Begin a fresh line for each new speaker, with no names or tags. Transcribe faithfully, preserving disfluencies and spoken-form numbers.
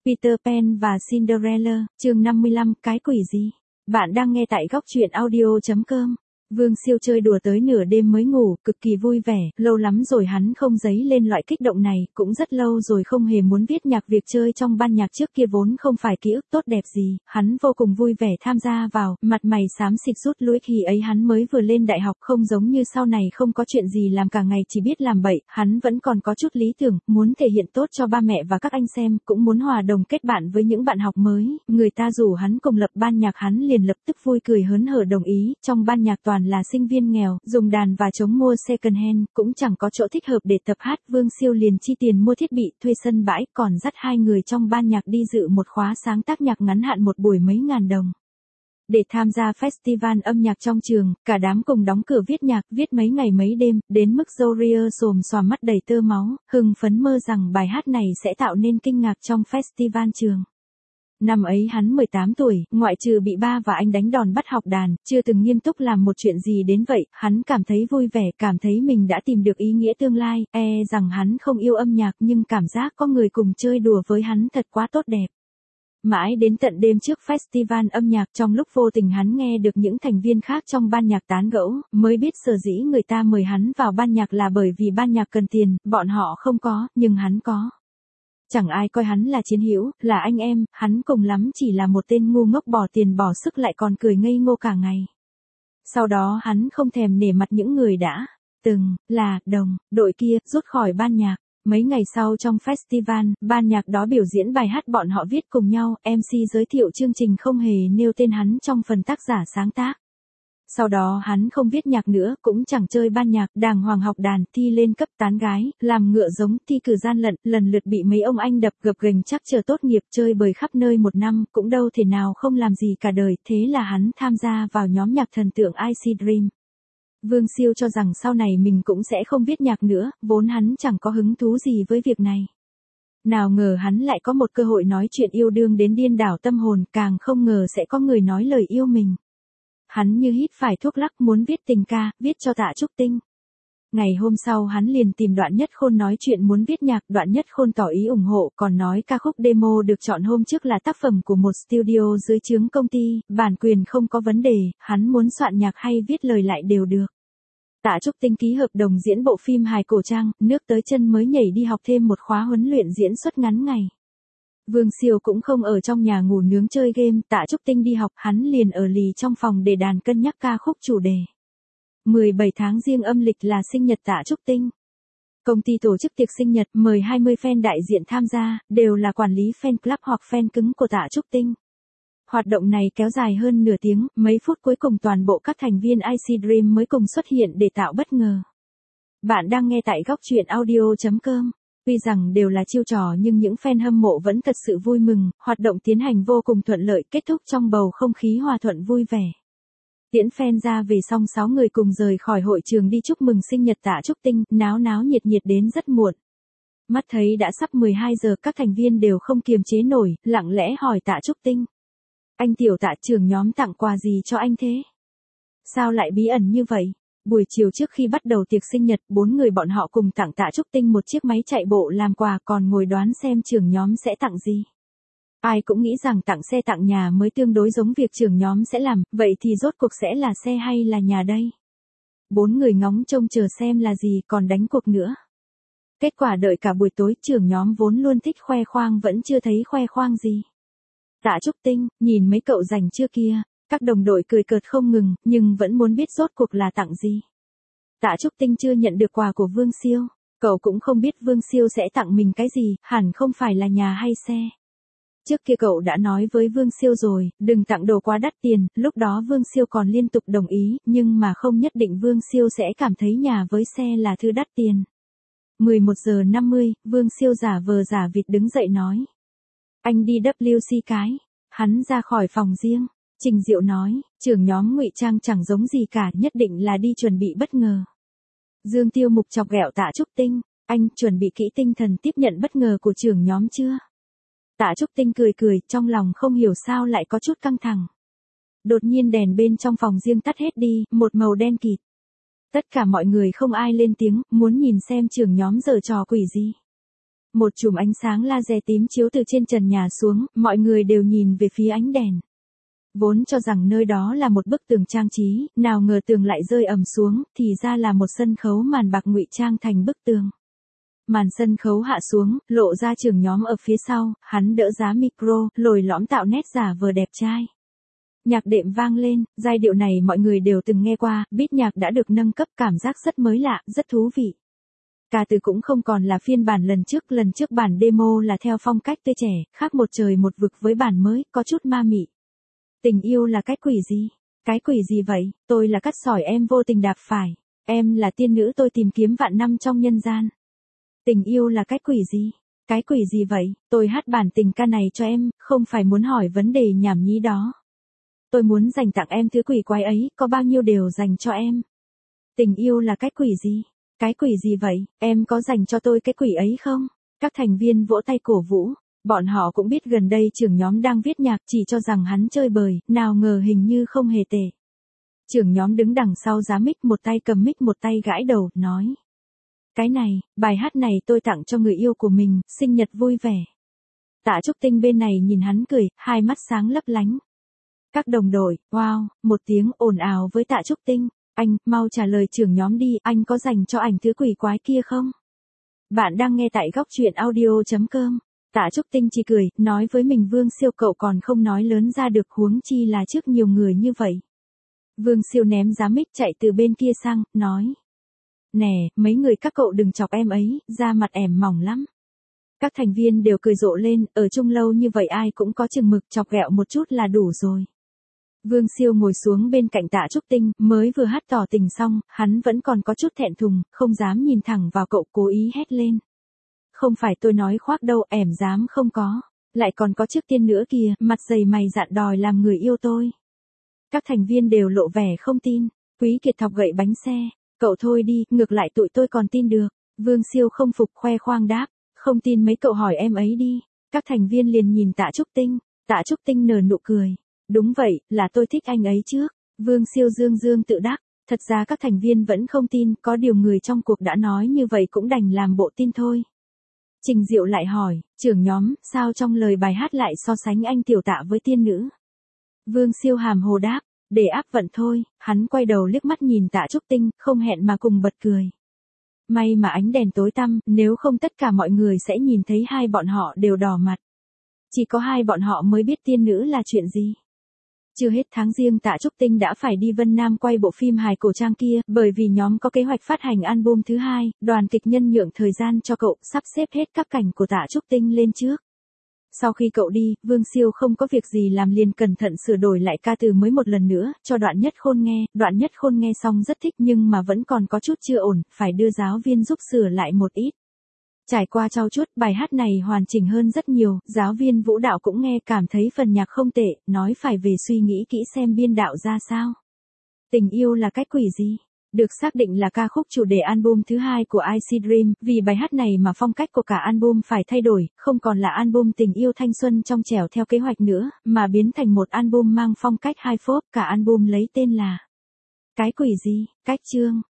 Peter Pan và Cinderella, chương năm mươi lăm, cái quỷ gì? Bạn đang nghe tại góc truyện audio chấm com. Vương Siêu chơi đùa tới nửa đêm mới ngủ, cực kỳ vui vẻ, lâu lắm rồi hắn không dấy lên loại kích động này, cũng rất lâu rồi không hề muốn viết nhạc. Việc chơi trong ban nhạc trước kia vốn không phải ký ức tốt đẹp gì, hắn vô cùng vui vẻ tham gia vào, mặt mày xám xịt rút lui. Khi ấy hắn mới vừa lên đại học, không giống như sau này không có chuyện gì làm cả ngày chỉ biết làm bậy, hắn vẫn còn có chút lý tưởng, muốn thể hiện tốt cho ba mẹ và các anh xem, cũng muốn hòa đồng kết bạn với những bạn học mới. Người ta rủ hắn cùng lập ban nhạc hắn liền lập tức vui cười hớn hở đồng ý. Trong ban nhạc toàn là sinh viên nghèo, dùng đàn và trống mua second hand, cũng chẳng có chỗ thích hợp để tập hát. Vương Siêu liền chi tiền mua thiết bị, thuê sân bãi, còn dắt hai người trong ban nhạc đi dự một khóa sáng tác nhạc ngắn hạn một buổi mấy ngàn đồng. Để tham gia festival âm nhạc trong trường, cả đám cùng đóng cửa viết nhạc, viết mấy ngày mấy đêm, đến mức Zoria xồm xoàm mắt đầy tơ máu, hưng phấn mơ rằng bài hát này sẽ tạo nên kinh ngạc trong festival trường. Năm ấy hắn mười tám tuổi, ngoại trừ bị ba và anh đánh đòn bắt học đàn, chưa từng nghiêm túc làm một chuyện gì đến vậy. Hắn cảm thấy vui vẻ, cảm thấy mình đã tìm được ý nghĩa tương lai, e rằng hắn không yêu âm nhạc nhưng cảm giác có người cùng chơi đùa với hắn thật quá tốt đẹp. Mãi đến tận đêm trước festival âm nhạc, trong lúc vô tình hắn nghe được những thành viên khác trong ban nhạc tán gẫu, mới biết sở dĩ người ta mời hắn vào ban nhạc là bởi vì ban nhạc cần tiền, bọn họ không có, nhưng hắn có. Chẳng ai coi hắn là chiến hữu, là anh em, hắn cùng lắm chỉ là một tên ngu ngốc bỏ tiền bỏ sức lại còn cười ngây ngô cả ngày. Sau đó hắn không thèm nể mặt những người đã từng là đồng đội kia, rút khỏi ban nhạc. Mấy ngày sau trong festival, ban nhạc đó biểu diễn bài hát bọn họ viết cùng nhau, em xê giới thiệu chương trình không hề nêu tên hắn trong phần tác giả sáng tác. Sau đó hắn không viết nhạc nữa, cũng chẳng chơi ban nhạc, đàng hoàng học đàn, thi lên cấp tán gái, làm ngựa giống, thi cử gian lận, lần lượt bị mấy ông anh đập gập ghềnh. Chắc chờ tốt nghiệp, chơi bời khắp nơi một năm, cũng đâu thể nào không làm gì cả đời. Thế là hắn tham gia vào nhóm nhạc thần tượng i xê Dream. Vương Siêu cho rằng sau này mình cũng sẽ không viết nhạc nữa, vốn hắn chẳng có hứng thú gì với việc này. Nào ngờ hắn lại có một cơ hội nói chuyện yêu đương đến điên đảo tâm hồn, càng không ngờ sẽ có người nói lời yêu mình. Hắn như hít phải thuốc lắc, muốn viết tình ca, viết cho Tạ Trúc Tinh. Ngày hôm sau hắn liền tìm Đoạn Nhất Khôn nói chuyện muốn viết nhạc. Đoạn Nhất Khôn tỏ ý ủng hộ, còn nói ca khúc demo được chọn hôm trước là tác phẩm của một studio dưới trướng công ty, bản quyền không có vấn đề, hắn muốn soạn nhạc hay viết lời lại đều được. Tạ Trúc Tinh ký hợp đồng diễn bộ phim hài cổ trang, nước tới chân mới nhảy đi học thêm một khóa huấn luyện diễn xuất ngắn ngày. Vương Siêu cũng không ở trong nhà ngủ nướng chơi game, Tạ Trúc Tinh đi học, hắn liền ở lì trong phòng để đàn cân nhắc ca khúc chủ đề. mười bảy tháng Giêng âm lịch là sinh nhật Tạ Trúc Tinh. Công ty tổ chức tiệc sinh nhật, mời hai mươi fan đại diện tham gia, đều là quản lý fan club hoặc fan cứng của Tạ Trúc Tinh. Hoạt động này kéo dài hơn nửa tiếng, mấy phút cuối cùng toàn bộ các thành viên i xê Dream mới cùng xuất hiện để tạo bất ngờ. Bạn đang nghe tại góc truyện audio chấm com. Tuy rằng đều là chiêu trò nhưng những fan hâm mộ vẫn thật sự vui mừng, hoạt động tiến hành vô cùng thuận lợi, kết thúc trong bầu không khí hòa thuận vui vẻ. Tiễn fan ra về xong sáu người cùng rời khỏi hội trường đi chúc mừng sinh nhật Tạ Trúc Tinh, náo náo nhiệt nhiệt đến rất muộn. Mắt thấy đã sắp mười hai giờ, các thành viên đều không kiềm chế nổi, lặng lẽ hỏi Tạ Trúc Tinh. Anh tiểu Tạ, trưởng nhóm tặng quà gì cho anh thế? Sao lại bí ẩn như vậy? Buổi chiều trước khi bắt đầu tiệc sinh nhật, bốn người bọn họ cùng tặng Tạ Trúc Tinh một chiếc máy chạy bộ làm quà, còn ngồi đoán xem trưởng nhóm sẽ tặng gì. Ai cũng nghĩ rằng tặng xe tặng nhà mới tương đối giống việc trưởng nhóm sẽ làm, vậy thì rốt cuộc sẽ là xe hay là nhà đây? Bốn người ngóng trông chờ xem là gì, còn đánh cuộc nữa. Kết quả đợi cả buổi tối, trưởng nhóm vốn luôn thích khoe khoang vẫn chưa thấy khoe khoang gì. Tạ Trúc Tinh, nhìn mấy cậu rảnh chưa kia? Các đồng đội cười cợt không ngừng, nhưng vẫn muốn biết rốt cuộc là tặng gì. Tạ Trúc Tinh chưa nhận được quà của Vương Siêu. Cậu cũng không biết Vương Siêu sẽ tặng mình cái gì, hẳn không phải là nhà hay xe. Trước kia cậu đã nói với Vương Siêu rồi, đừng tặng đồ quá đắt tiền, lúc đó Vương Siêu còn liên tục đồng ý, nhưng mà không nhất định Vương Siêu sẽ cảm thấy nhà với xe là thứ đắt tiền. mười một giờ năm mươi, Vương Siêu giả vờ giả vịt đứng dậy nói. Anh đi vê kép xê cái. Hắn ra khỏi phòng riêng. Trình Diệu nói, trưởng nhóm ngụy trang chẳng giống gì cả, nhất định là đi chuẩn bị bất ngờ. Dương Tiêu Mục chọc ghẹo Tạ Trúc Tinh, anh chuẩn bị kỹ tinh thần tiếp nhận bất ngờ của trưởng nhóm chưa? Tạ Trúc Tinh cười cười, trong lòng không hiểu sao lại có chút căng thẳng. Đột nhiên đèn bên trong phòng riêng tắt hết đi, một màu đen kịt. Tất cả mọi người không ai lên tiếng, muốn nhìn xem trưởng nhóm giở trò quỷ gì. Một chùm ánh sáng laser tím chiếu từ trên trần nhà xuống, mọi người đều nhìn về phía ánh đèn. Vốn cho rằng nơi đó là một bức tường trang trí, nào ngờ tường lại rơi ầm xuống, thì ra là một sân khấu màn bạc ngụy trang thành bức tường. Màn sân khấu hạ xuống, lộ ra trưởng nhóm ở phía sau, hắn đỡ giá micro, lồi lõm tạo nét giả vờ đẹp trai. Nhạc đệm vang lên, giai điệu này mọi người đều từng nghe qua, beat nhạc đã được nâng cấp, cảm giác rất mới lạ, rất thú vị. Ca từ cũng không còn là phiên bản lần trước, lần trước bản demo là theo phong cách tươi trẻ, khác một trời một vực với bản mới, có chút ma mị. Tình yêu là cái quỷ gì? Cái quỷ gì vậy? Tôi là cát sỏi em vô tình đạp phải. Em là tiên nữ tôi tìm kiếm vạn năm trong nhân gian. Tình yêu là cái quỷ gì? Cái quỷ gì vậy? Tôi hát bản tình ca này cho em, không phải muốn hỏi vấn đề nhảm nhí đó. Tôi muốn dành tặng em thứ quỷ quái ấy, có bao nhiêu đều dành cho em. Tình yêu là cái quỷ gì? Cái quỷ gì vậy? Em có dành cho tôi cái quỷ ấy không? Các thành viên vỗ tay cổ vũ. Bọn họ cũng biết gần đây trưởng nhóm đang viết nhạc, chỉ cho rằng hắn chơi bời, nào ngờ hình như không hề tệ. Trưởng nhóm đứng đằng sau giá mic, một tay cầm mic một tay gãi đầu, nói. Cái này, bài hát này tôi tặng cho người yêu của mình, sinh nhật vui vẻ. Tạ Trúc Tinh bên này nhìn hắn cười, hai mắt sáng lấp lánh. Các đồng đội, wow, một tiếng ồn ào với Tạ Trúc Tinh. Anh, mau trả lời trưởng nhóm đi, anh có dành cho ảnh thứ quỷ quái kia không? Bạn đang nghe tại góc truyện audio.com. Tạ Trúc Tinh chỉ cười, nói với mình Vương Siêu cậu còn không nói lớn ra được, huống chi là trước nhiều người như vậy. Vương Siêu ném giá mic chạy từ bên kia sang, nói. Nè, mấy người các cậu đừng chọc em ấy, da mặt ẻm mỏng lắm. Các thành viên đều cười rộ lên, ở chung lâu như vậy ai cũng có chừng mực, chọc ghẹo một chút là đủ rồi. Vương Siêu ngồi xuống bên cạnh Tạ Trúc Tinh, mới vừa hát tỏ tình xong, hắn vẫn còn có chút thẹn thùng, không dám nhìn thẳng vào cậu, cố ý hét lên. Không phải tôi nói khoác đâu, ẻm dám không có. Lại còn có trước tiên nữa kìa, mặt dày mày dạn đòi làm người yêu tôi. Các thành viên đều lộ vẻ không tin. Quý Kiệt thọc gậy bánh xe. Cậu thôi đi, ngược lại tụi tôi còn tin được. Vương Siêu không phục khoe khoang đáp. Không tin mấy cậu hỏi em ấy đi. Các thành viên liền nhìn Tạ Trúc Tinh. Tạ Trúc Tinh nở nụ cười. Đúng vậy, là tôi thích anh ấy trước. Vương Siêu dương dương tự đắc. Thật ra các thành viên vẫn không tin, có điều người trong cuộc đã nói như vậy cũng đành làm bộ tin thôi. Trình Diệu lại hỏi, trưởng nhóm, sao trong lời bài hát lại so sánh anh tiểu Tạ với tiên nữ? Vương Siêu hàm hồ đáp, để áp vận thôi, hắn quay đầu liếc mắt nhìn Tạ Trúc Tinh, không hẹn mà cùng bật cười. May mà ánh đèn tối tăm, nếu không tất cả mọi người sẽ nhìn thấy hai bọn họ đều đỏ mặt. Chỉ có hai bọn họ mới biết tiên nữ là chuyện gì. Chưa hết tháng Giêng Tạ Trúc Tinh đã phải đi Vân Nam quay bộ phim hài cổ trang kia, bởi vì nhóm có kế hoạch phát hành album thứ hai, đoàn kịch nhân nhượng thời gian cho cậu, sắp xếp hết các cảnh của Tạ Trúc Tinh lên trước. Sau khi cậu đi, Vương Siêu không có việc gì làm liền cẩn thận sửa đổi lại ca từ mới một lần nữa, cho Đoạn Nhất Khôn nghe, Đoạn Nhất Khôn nghe xong rất thích nhưng mà vẫn còn có chút chưa ổn, phải đưa giáo viên giúp sửa lại một ít. Trải qua trau chuốt, bài hát này hoàn chỉnh hơn rất nhiều, giáo viên vũ đạo cũng nghe cảm thấy phần nhạc không tệ, nói phải về suy nghĩ kỹ xem biên đạo ra sao. Tình yêu là cái quỷ gì? Được xác định là ca khúc chủ đề album thứ hai của i xê Dream, vì bài hát này mà phong cách của cả album phải thay đổi, không còn là album tình yêu thanh xuân trong trẻo theo kế hoạch nữa, mà biến thành một album mang phong cách high pop, cả album lấy tên là Cái quỷ gì? Cách chương